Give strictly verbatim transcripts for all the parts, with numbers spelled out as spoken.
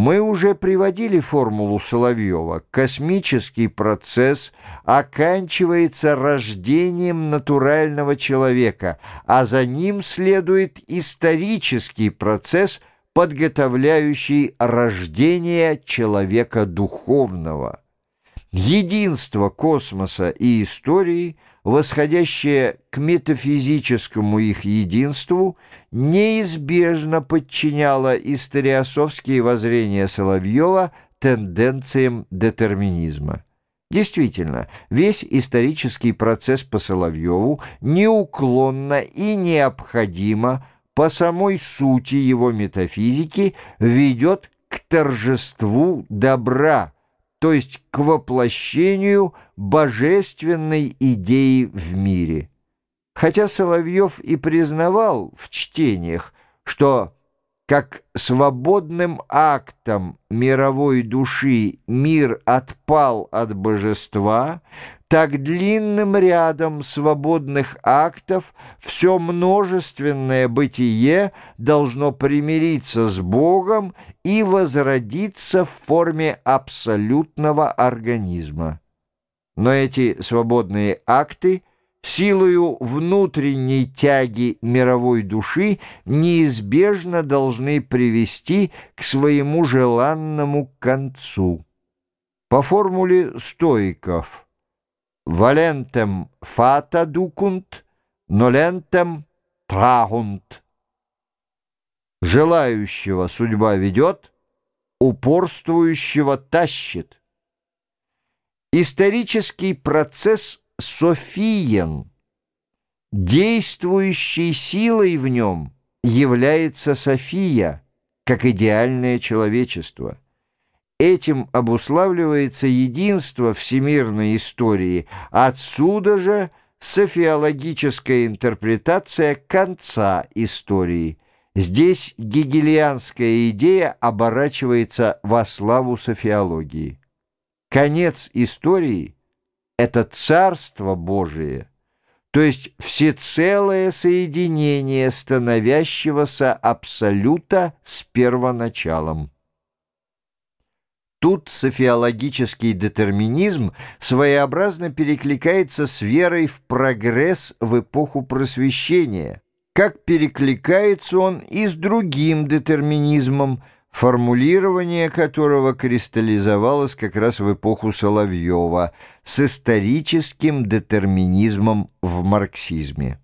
Мы уже приводили формулу Соловьева. Космический процесс оканчивается рождением натурального человека, а за ним следует исторический процесс, подготовляющий рождение человека духовного. Единство космоса и истории, восходящее к метафизическому их единству, неизбежно подчиняло историософские воззрения Соловьева тенденциям детерминизма. Действительно, весь исторический процесс по Соловьеву неуклонно и необходимо по самой сути его метафизики ведет к торжеству добра, то есть к воплощению божественной идеи в мире. Хотя Соловьев и признавал в чтениях, что как свободным актом мировой души мир отпал от божества, так длинным рядом свободных актов все множественное бытие должно примириться с Богом и возродиться в форме абсолютного организма. Но эти свободные акты силою внутренней тяги мировой души неизбежно должны привести к своему желанному концу. По формуле стоиков «Валентем фата дукунт, нолентем трагунт». Желающего судьба ведет, упорствующего тащит. Исторический процесс софиен. Действующей силой в нем является София, как идеальное человечество. Этим обуславливается единство всемирной истории, отсюда же софиологическая интерпретация конца истории. Здесь гегелианская идея оборачивается во славу софиологии. Конец истории — это Царство Божие, то есть всецелое соединение становящегося абсолюта с первоначалом. Тут софиологический детерминизм своеобразно перекликается с верой в прогресс в эпоху Просвещения, как перекликается он и с другим детерминизмом, формулирование которого кристаллизовалось как раз в эпоху Соловьева, с историческим детерминизмом в марксизме.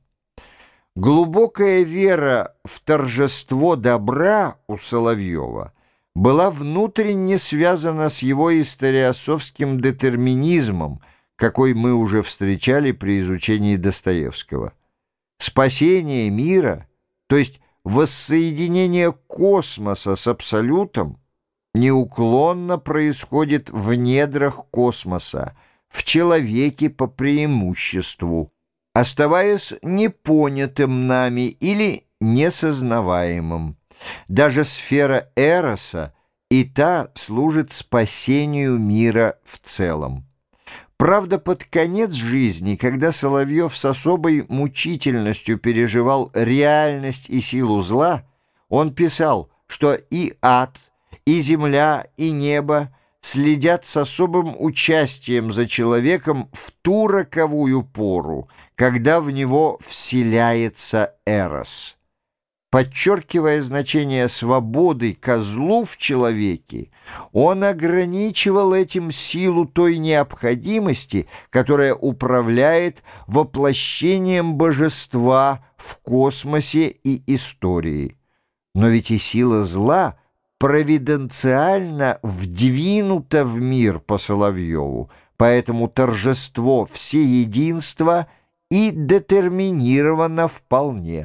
Глубокая вера в торжество добра у Соловьева была внутренне связана с его историософским детерминизмом, какой мы уже встречали при изучении Достоевского. Спасение мира, то есть воссоединение космоса с абсолютом, неуклонно происходит в недрах космоса, в человеке по преимуществу, оставаясь непонятым нами или несознаваемым. Даже сфера эроса и та служит спасению мира в целом. Правда, под конец жизни, когда Соловьев с особой мучительностью переживал реальность и силу зла, он писал, что и ад, и земля, и небо следят с особым участием за человеком в ту роковую пору, когда в него вселяется эрос. Подчеркивая значение свободы козлу в человеке, он ограничивал этим силу той необходимости, которая управляет воплощением божества в космосе и истории. Но ведь и сила зла провиденциально вдвинута в мир по Соловьеву, поэтому торжество всеединства и детерминировано вполне.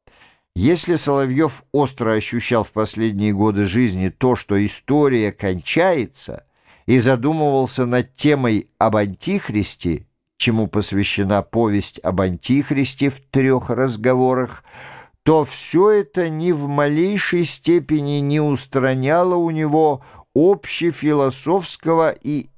Если Соловьев остро ощущал в последние годы жизни то, что история кончается, и задумывался над темой об Антихристе, чему посвящена повесть об Антихристе в трех разговорах, то все это ни в малейшей степени не устраняло у него общефилософского и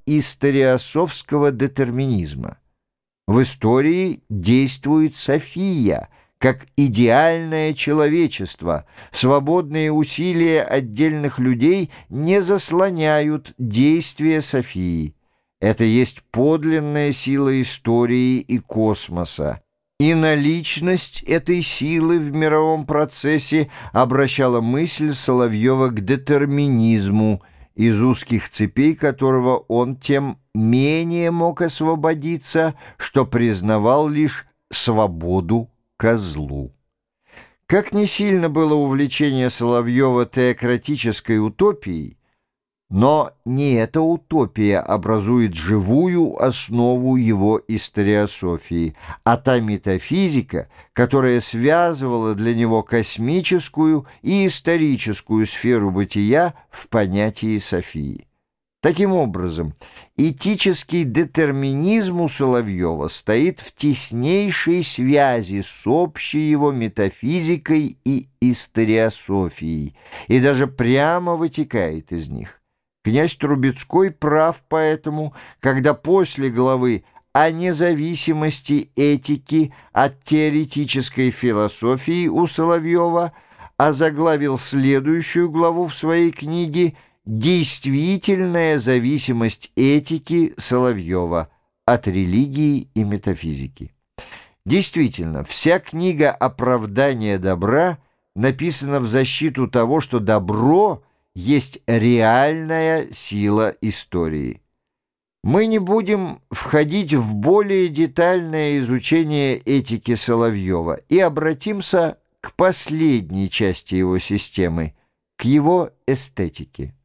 историософского детерминизма. В истории действует София, как идеальное человечество. Свободные усилия отдельных людей не заслоняют действия Софии. Это есть подлинная сила истории и космоса. И наличность этой силы в мировом процессе обращала мысль Соловьева к детерминизму, из узких цепей которого он тем менее мог освободиться, что признавал лишь свободу козлу. Как не сильно было увлечение Соловьева теократической утопией, но не эта утопия образует живую основу его историософии, а та метафизика, которая связывала для него космическую и историческую сферу бытия в понятии Софии. Таким образом, этический детерминизм у Соловьева стоит в теснейшей связи с общей его метафизикой и историософией, и даже прямо вытекает из них. Князь Трубецкой прав поэтому, когда после главы о независимости этики от теоретической философии у Соловьева озаглавил следующую главу в своей книге «Действительная зависимость этики Соловьева от религии и метафизики». Действительно, вся книга «Оправдание добра» написана в защиту того, что добро есть реальная сила истории. Мы не будем входить в более детальное изучение этики Соловьева и обратимся к последней части его системы, к его эстетике.